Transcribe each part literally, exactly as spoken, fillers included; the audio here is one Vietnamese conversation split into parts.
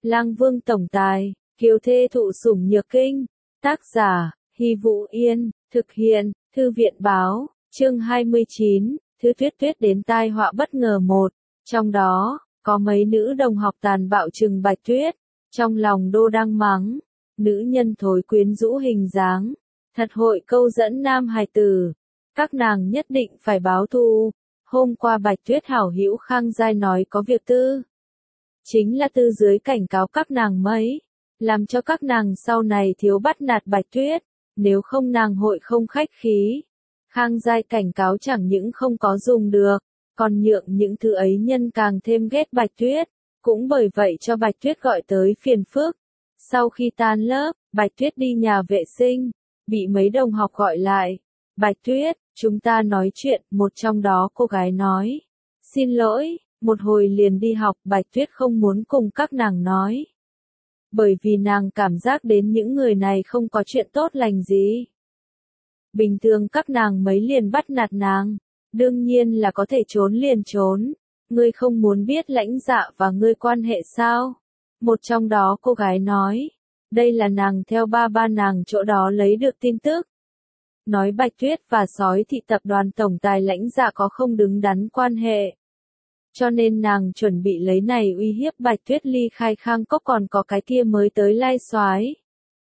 Lang Vương tổng tài, kiều thê thụ sủng nhược kinh. Tác giả, Hy Vũ Yên, thực hiện, Thư viện báo, chương hai mươi chín, Thứ Tuyết Tuyết đến tai họa bất ngờ một. Trong đó, có mấy nữ đồng học tàn bạo trừng Bạch Tuyết, trong lòng đô đang mắng, nữ nhân thối quyến rũ hình dáng, thật hội câu dẫn nam hài tử, các nàng nhất định phải báo thù. Hôm qua Bạch Tuyết hảo hữu Khang Giai nói có việc tư. Chính là tư dưới cảnh cáo các nàng mấy, làm cho các nàng sau này thiếu bắt nạt Bạch Tuyết, nếu không nàng hội không khách khí. Khang Giai cảnh cáo chẳng những không có dùng được, còn nhượng những thứ ấy nhân càng thêm ghét Bạch Tuyết, cũng bởi vậy cho Bạch Tuyết gọi tới phiền phức. Sau khi tan lớp, Bạch Tuyết đi nhà vệ sinh, bị mấy đồng học gọi lại. Bạch Tuyết, chúng ta nói chuyện, một trong đó cô gái nói. Xin lỗi, một hồi liền đi học, Bạch Tuyết không muốn cùng các nàng nói. Bởi vì nàng cảm giác đến những người này không có chuyện tốt lành gì. Bình thường các nàng mấy liền bắt nạt nàng, đương nhiên là có thể trốn liền trốn. Ngươi không muốn biết Lãnh Dạ và ngươi quan hệ sao? Một trong đó cô gái nói. Đây là nàng theo ba ba nàng chỗ đó lấy được tin tức. Nói Bạch Tuyết và Sói Thị tập đoàn tổng tài Lãnh Dạ có không đứng đắn quan hệ. Cho nên nàng chuẩn bị lấy này uy hiếp Bạch Tuyết ly khai Khang Cốc, còn có cái kia mới tới lai soái.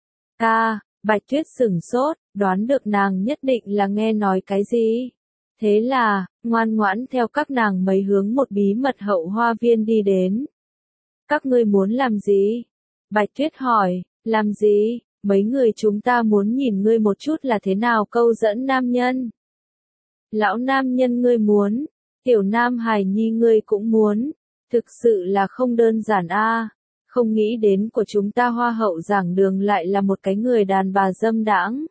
À, Bạch Tuyết sửng sốt, đoán được nàng nhất định là nghe nói cái gì. Thế là, ngoan ngoãn theo các nàng mấy hướng một bí mật hậu hoa viên đi đến. Các ngươi muốn làm gì? Bạch Tuyết hỏi, làm gì? Mấy người chúng ta muốn nhìn ngươi một chút là thế nào câu dẫn nam nhân. Lão nam nhân ngươi muốn, tiểu nam hài nhi ngươi cũng muốn, thực sự là không đơn giản a. Không nghĩ đến của chúng ta hoa hậu giảng đường lại là một cái người đàn bà dâm đãng.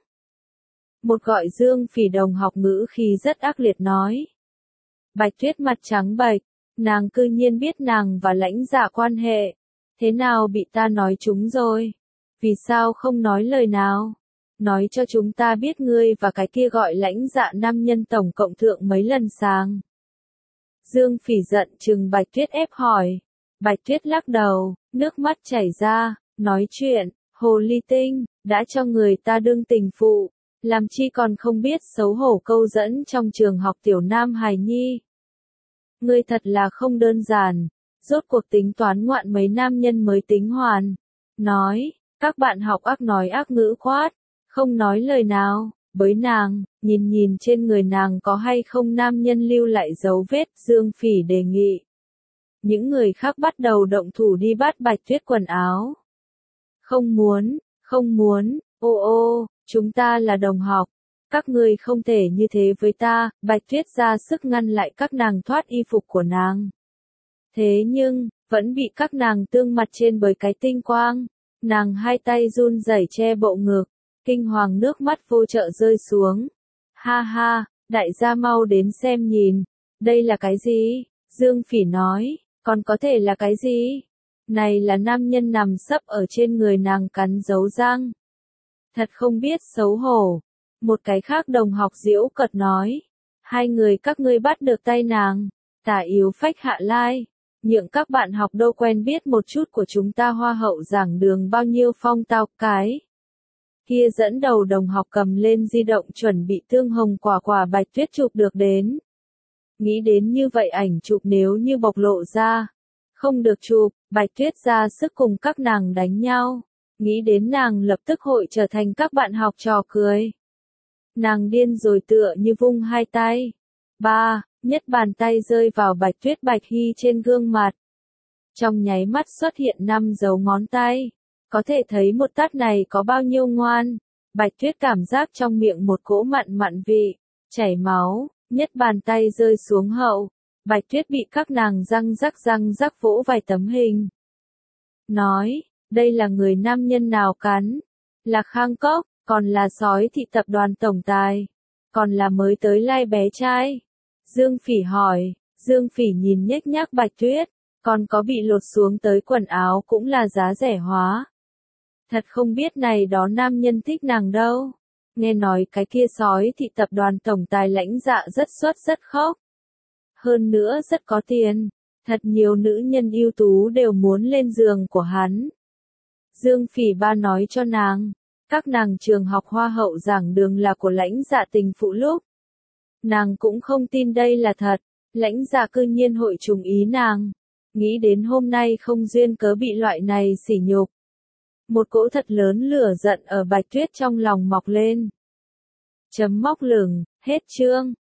Một gọi Dương Phỉ đồng học ngữ khi rất ác liệt nói. Bạch Tuyết mặt trắng bệch, nàng cư nhiên biết nàng và Lãnh Dạ quan hệ, thế nào bị ta nói trúng rồi? Vì sao không nói lời nào? Nói cho chúng ta biết ngươi và cái kia gọi Lãnh Dạ nam nhân tổng cộng thượng mấy lần sang. Dương Phỉ giận chừng Bạch Tuyết ép hỏi. Bạch Tuyết lắc đầu, nước mắt chảy ra, nói chuyện, hồ ly tinh, đã cho người ta đương tình phụ, làm chi còn không biết xấu hổ câu dẫn trong trường học tiểu nam hài nhi. Ngươi thật là không đơn giản, rốt cuộc tính toán ngoạn mấy nam nhân mới tính hoàn. Nói, các bạn học ác nói ác ngữ quát, không nói lời nào, với nàng, nhìn nhìn trên người nàng có hay không nam nhân lưu lại dấu vết, Dương Phỉ đề nghị. Những người khác bắt đầu động thủ đi bắt Bạch Tuyết quần áo. Không muốn, không muốn, ô ô, chúng ta là đồng học, các ngươi không thể như thế với ta. Bạch Tuyết ra sức ngăn lại các nàng thoát y phục của nàng. Thế nhưng, vẫn bị các nàng tương mặt trên bởi cái tinh quang. Nàng hai tay run rẩy che bộ ngực, kinh hoàng nước mắt vô trợ rơi xuống. Ha ha, đại gia mau đến xem nhìn, đây là cái gì? Dương Phỉ nói, còn có thể là cái gì? Này là nam nhân nằm sấp ở trên người nàng cắn dấu răng. Thật không biết xấu hổ. Một cái khác đồng học giễu cợt nói, hai người các ngươi bắt được tay nàng, tả yếu phách hạ lai. Nhượng các bạn học đâu quen biết một chút của chúng ta hoa hậu giảng đường bao nhiêu phong tao cái. Kia dẫn đầu đồng học cầm lên di động chuẩn bị tương hồng quả quả Bạch Tuyết chụp được đến. Nghĩ đến như vậy ảnh chụp nếu như bộc lộ ra. Không được chụp, Bạch Tuyết ra sức cùng các nàng đánh nhau. Nghĩ đến nàng lập tức hội trở thành các bạn học trò cười. Nàng điên rồi tựa như vung hai tay. Ba. Nhất bàn tay rơi vào Bạch Tuyết Bạch Hy trên gương mặt. Trong nháy mắt xuất hiện năm dấu ngón tay. Có thể thấy một tát này có bao nhiêu ngoan. Bạch Tuyết cảm giác trong miệng một cỗ mặn mặn vị, chảy máu, nhất bàn tay rơi xuống hậu. Bạch Tuyết bị các nàng răng rắc răng rắc vỗ vài tấm hình. Nói, đây là người nam nhân nào cắn? Là Khang Cốc, còn là Sói Thị tập đoàn tổng tài, còn là mới tới lai bé trai. Dương Phỉ hỏi, Dương Phỉ nhìn nhếch nhác Bạch Tuyết, còn có bị lột xuống tới quần áo cũng là giá rẻ hóa. Thật không biết này đó nam nhân thích nàng đâu. Nghe nói cái kia Sói Thị tập đoàn tổng tài Lãnh Dạ rất xuất rất khóc. Hơn nữa rất có tiền. Thật nhiều nữ nhân ưu tú đều muốn lên giường của hắn. Dương Phỉ Ba nói cho nàng, các nàng trường học hoa hậu giảng đường là của Lãnh Dạ tình phụ lúc. Nàng cũng không tin đây là thật, Lãnh Dạ cư nhiên hội trùng ý nàng. Nghĩ đến hôm nay không duyên cớ bị loại này sỉ nhục. Một cỗ thật lớn lửa giận ở Bạch Tuyết trong lòng mọc lên. Chấm móc lửng, hết chương.